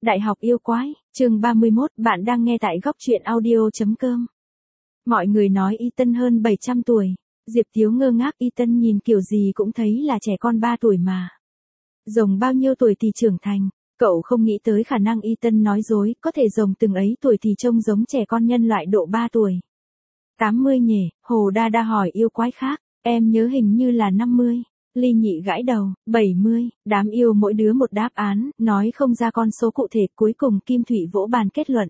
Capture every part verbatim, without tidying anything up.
Đại học yêu quái, chương ba mươi mốt, bạn đang nghe tại góc truyện audio.com. Mọi người nói Ethan hơn bảy trăm tuổi. Diệp Tiếu ngơ ngác, Ethan nhìn kiểu gì cũng thấy là trẻ con ba tuổi mà. Rồng bao nhiêu tuổi thì trưởng thành, cậu không nghĩ tới khả năng Ethan nói dối, có thể rồng từng ấy tuổi thì trông giống trẻ con nhân loại độ ba tuổi. tám mươi nhỉ, Hồ Đa Đa hỏi yêu quái khác, em nhớ hình như là năm mươi. Ly Nhị gãi đầu, bảy mươi, đám yêu mỗi đứa một đáp án, nói không ra con số cụ thể, cuối cùng Kim Thủy vỗ bàn kết luận.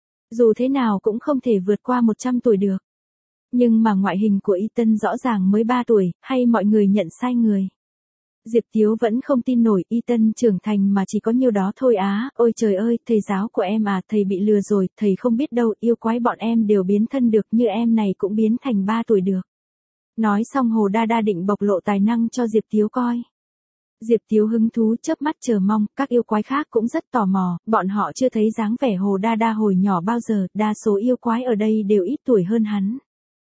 Dù thế nào cũng không thể vượt qua một trăm tuổi được. Nhưng mà ngoại hình của Ethan rõ ràng mới ba tuổi, hay mọi người nhận sai người. Diệp Tiếu vẫn không tin nổi, Ethan trưởng thành mà chỉ có nhiêu đó thôi á, ôi trời ơi, thầy giáo của em à, thầy bị lừa rồi, thầy không biết đâu, yêu quái bọn em đều biến thân được, như em này cũng biến thành ba tuổi được. Nói xong Hồ Đa Đa định bộc lộ tài năng cho Diệp Tiếu coi. Diệp Tiếu hứng thú chớp mắt chờ mong, các yêu quái khác cũng rất tò mò, bọn họ chưa thấy dáng vẻ Hồ Đa Đa hồi nhỏ bao giờ, đa số yêu quái ở đây đều ít tuổi hơn hắn.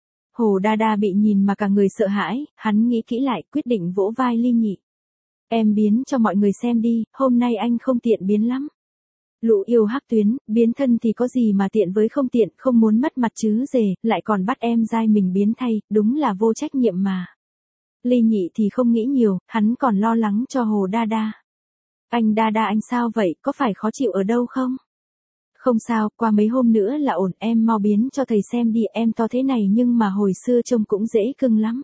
Hồ Đa Đa bị nhìn mà cả người sợ hãi, hắn nghĩ kỹ lại, quyết định vỗ vai Ly Nhị. Em biến cho mọi người xem đi, hôm nay anh không tiện biến lắm. Lũ yêu hắc tuyến, biến thân thì có gì mà tiện với không tiện, không muốn mất mặt chứ dề, lại còn bắt em giai mình biến thay, đúng là vô trách nhiệm mà. Ly Nhị thì không nghĩ nhiều, hắn còn lo lắng cho Hồ Đa Đa. Anh Đa Đa anh sao vậy, có phải khó chịu ở đâu không? Không sao, qua mấy hôm nữa là ổn, em mau biến cho thầy xem đi, em to thế này nhưng mà hồi xưa trông cũng dễ cưng lắm.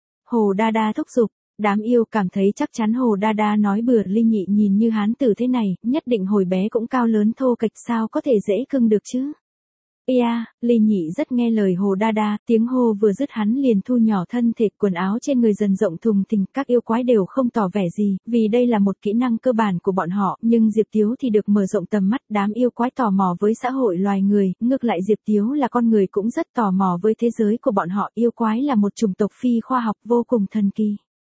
Hồ Đa Đa thúc giục. Đám yêu cảm thấy chắc chắn Hồ Đa Đa nói bừa, Ly Nhị nhìn như hán tử thế này, nhất định hồi bé cũng cao lớn thô kệch, sao có thể dễ cưng được chứ. Ê à, Ly Nhị rất nghe lời Hồ Đa Đa, tiếng hô vừa dứt hắn liền thu nhỏ thân thể, quần áo trên người dần rộng thùng thình, các yêu quái đều không tỏ vẻ gì, vì đây là một kỹ năng cơ bản của bọn họ, nhưng Diệp Tiếu thì được mở rộng tầm mắt, đám yêu quái tò mò với xã hội loài người, ngược lại Diệp Tiếu là con người cũng rất tò mò với thế giới của bọn họ, yêu quái là một chủng tộc phi khoa học vô cùng thần kỳ.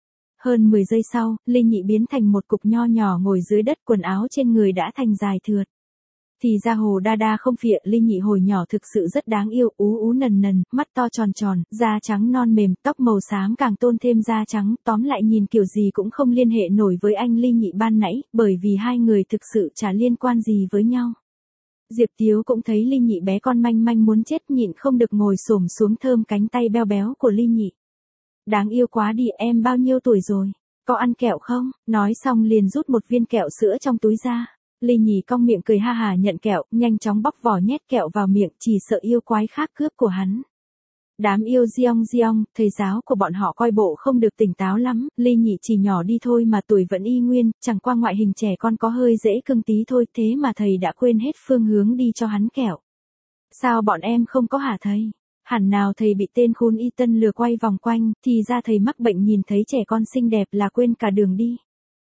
Hơn mười giây sau, Ly Nhị biến thành một cục nho nhỏ ngồi dưới đất, quần áo trên người đã thành dài thượt. Thì ra Hồ Đa Đa không phịa, Ly Nhị hồi nhỏ thực sự rất đáng yêu, ú ú nần nần, mắt to tròn tròn, da trắng non mềm, tóc màu xám càng tôn thêm da trắng, tóm lại nhìn kiểu gì cũng không liên hệ nổi với anh Ly Nhị ban nãy, bởi vì hai người thực sự chả liên quan gì với nhau. Diệp Tiếu cũng thấy Ly Nhị bé con manh manh muốn chết, nhịn không được ngồi xổm xuống thơm cánh tay beo béo của Ly Nhị. Đáng yêu quá đi, em bao nhiêu tuổi rồi? Có ăn kẹo không? Nói xong liền rút một viên kẹo sữa trong túi ra. Ly Nhị cong miệng cười ha hà nhận kẹo, nhanh chóng bóc vỏ nhét kẹo vào miệng, chỉ sợ yêu quái khác cướp của hắn. Đám yêu Giong Giong, thầy giáo của bọn họ coi bộ không được tỉnh táo lắm, Ly Nhị chỉ nhỏ đi thôi mà tuổi vẫn y nguyên, chẳng qua ngoại hình trẻ con có hơi dễ cưng tí thôi, thế mà thầy đã quên hết phương hướng đi cho hắn kẹo. Sao bọn em không có hả thầy? Hẳn nào thầy bị tên khốn Ethan lừa quay vòng quanh, thì ra thầy mắc bệnh nhìn thấy trẻ con xinh đẹp là quên cả đường đi.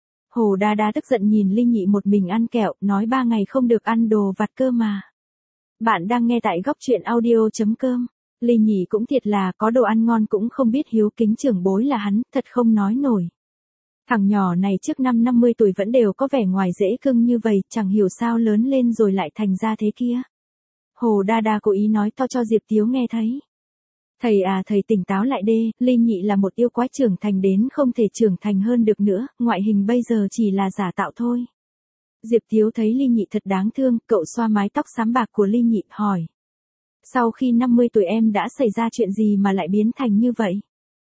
Hồ Đa Đa tức giận nhìn Ly Nhị một mình ăn kẹo, nói ba ngày không được ăn đồ vặt cơ mà. Bạn đang nghe tại góc truyện audio.com. Ly Nhị cũng thiệt là có đồ ăn ngon cũng không biết hiếu kính trưởng bối là hắn, thật không nói nổi. Thằng nhỏ này trước năm năm mươi tuổi vẫn đều có vẻ ngoài dễ cưng như vậy, chẳng hiểu sao lớn lên rồi lại thành ra thế kia. Hồ Đa Đa cố ý nói to cho Diệp Tiếu nghe thấy. Thầy à, thầy tỉnh táo lại đê, Ly Nhị là một yêu quái trưởng thành đến không thể trưởng thành hơn được nữa, ngoại hình bây giờ chỉ là giả tạo thôi. Diệp Tiếu thấy Ly Nhị thật đáng thương, cậu xoa mái tóc xám bạc của Ly Nhị, hỏi. Sau khi năm mươi tuổi em đã xảy ra chuyện gì mà lại biến thành như vậy?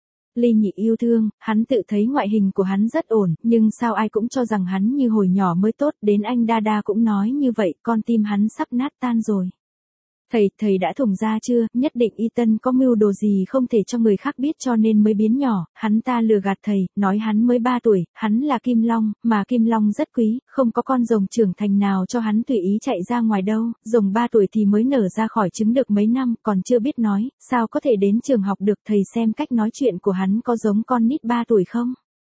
Ly Nhị yêu thương, hắn tự thấy ngoại hình của hắn rất ổn, nhưng sao ai cũng cho rằng hắn như hồi nhỏ mới tốt, đến anh Đa Đa cũng nói như vậy, con tim hắn sắp nát tan rồi. Thầy, thầy đã thủng ra chưa, nhất định Ethan có mưu đồ gì không thể cho người khác biết cho nên mới biến nhỏ, hắn ta lừa gạt thầy, nói hắn mới ba tuổi, hắn là Kim Long, mà Kim Long rất quý, không có con rồng trưởng thành nào cho hắn tùy ý chạy ra ngoài đâu, rồng ba tuổi thì mới nở ra khỏi trứng được mấy năm, còn chưa biết nói, sao có thể đến trường học được, thầy xem cách nói chuyện của hắn có giống con nít ba tuổi không?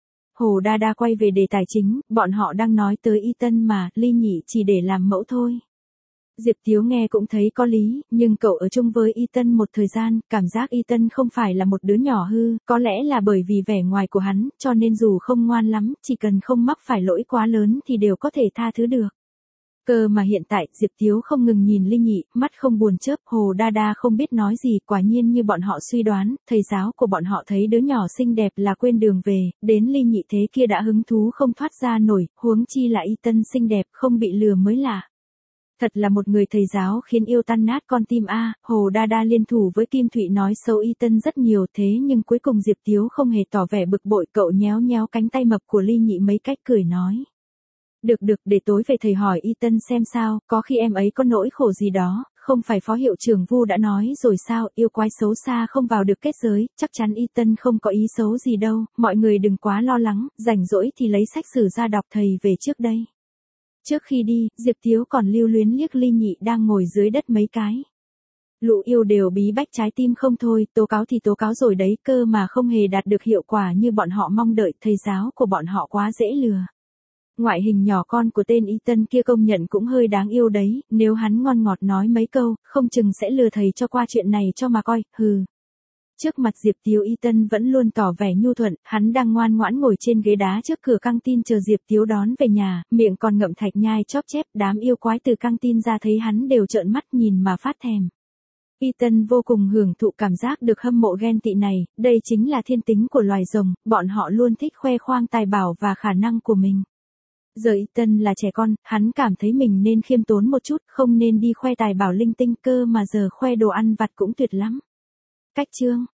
Hồ Đa Đa quay về đề tài chính, bọn họ đang nói tới Ethan mà, Ly Nhị chỉ để làm mẫu thôi. Diệp Tiếu nghe cũng thấy có lý, nhưng cậu ở chung với Ethan một thời gian, cảm giác Ethan không phải là một đứa nhỏ hư, có lẽ là bởi vì vẻ ngoài của hắn, cho nên dù không ngoan lắm, chỉ cần không mắc phải lỗi quá lớn thì đều có thể tha thứ được. Cơ mà hiện tại, Diệp Tiếu không ngừng nhìn Ly Nhị, mắt không buồn chớp, Hồ Đa Đa không biết nói gì, quả nhiên như bọn họ suy đoán, thầy giáo của bọn họ thấy đứa nhỏ xinh đẹp là quên đường về, đến Ly Nhị thế kia đã hứng thú không thoát ra nổi, huống chi là Y Tân xinh đẹp, không bị lừa mới lạ. Thật là một người thầy giáo khiến yêu tan nát con tim a. Hồ Đa Đa liên thủ với Kim Thụy nói xấu Y Tân rất nhiều, thế nhưng cuối cùng Diệp Tiếu không hề tỏ vẻ bực bội, cậu nhéo nhéo cánh tay mập của Ly Nhị mấy cách cười nói. Được được, để tối về thầy hỏi Y Tân xem sao, có khi em ấy có nỗi khổ gì đó, không phải phó hiệu trưởng Vu đã nói rồi sao, yêu quái xấu xa không vào được kết giới, chắc chắn Y Tân không có ý xấu gì đâu, mọi người đừng quá lo lắng, rảnh rỗi thì lấy sách sử ra đọc thầy về trước đây. Trước khi đi, Diệp Tiếu còn lưu luyến liếc Ly Nhị đang ngồi dưới đất mấy cái. Lũ yêu đều bí bách trái tim không thôi, tố cáo thì tố cáo rồi đấy, cơ mà không hề đạt được hiệu quả như bọn họ mong đợi, thầy giáo của bọn họ quá dễ lừa. Ngoại hình nhỏ con của tên Y Tân kia công nhận cũng hơi đáng yêu đấy, nếu hắn ngon ngọt nói mấy câu, không chừng sẽ lừa thầy cho qua chuyện này cho mà coi, hừ. Trước mặt Diệp Tiếu Y Tân vẫn luôn tỏ vẻ nhu thuận, hắn đang ngoan ngoãn ngồi trên ghế đá trước cửa căng tin chờ Diệp Tiếu đón về nhà, miệng còn ngậm thạch nhai chóp chép, đám yêu quái từ căng tin ra thấy hắn đều trợn mắt nhìn mà phát thèm. Y Tân vô cùng hưởng thụ cảm giác được hâm mộ ghen tị này, đây chính là thiên tính của loài rồng, bọn họ luôn thích khoe khoang tài bảo và khả năng của mình. Giờ Y Tân là trẻ con, hắn cảm thấy mình nên khiêm tốn một chút, không nên đi khoe tài bảo linh tinh, cơ mà giờ khoe đồ ăn vặt cũng tuyệt lắm. Cách chương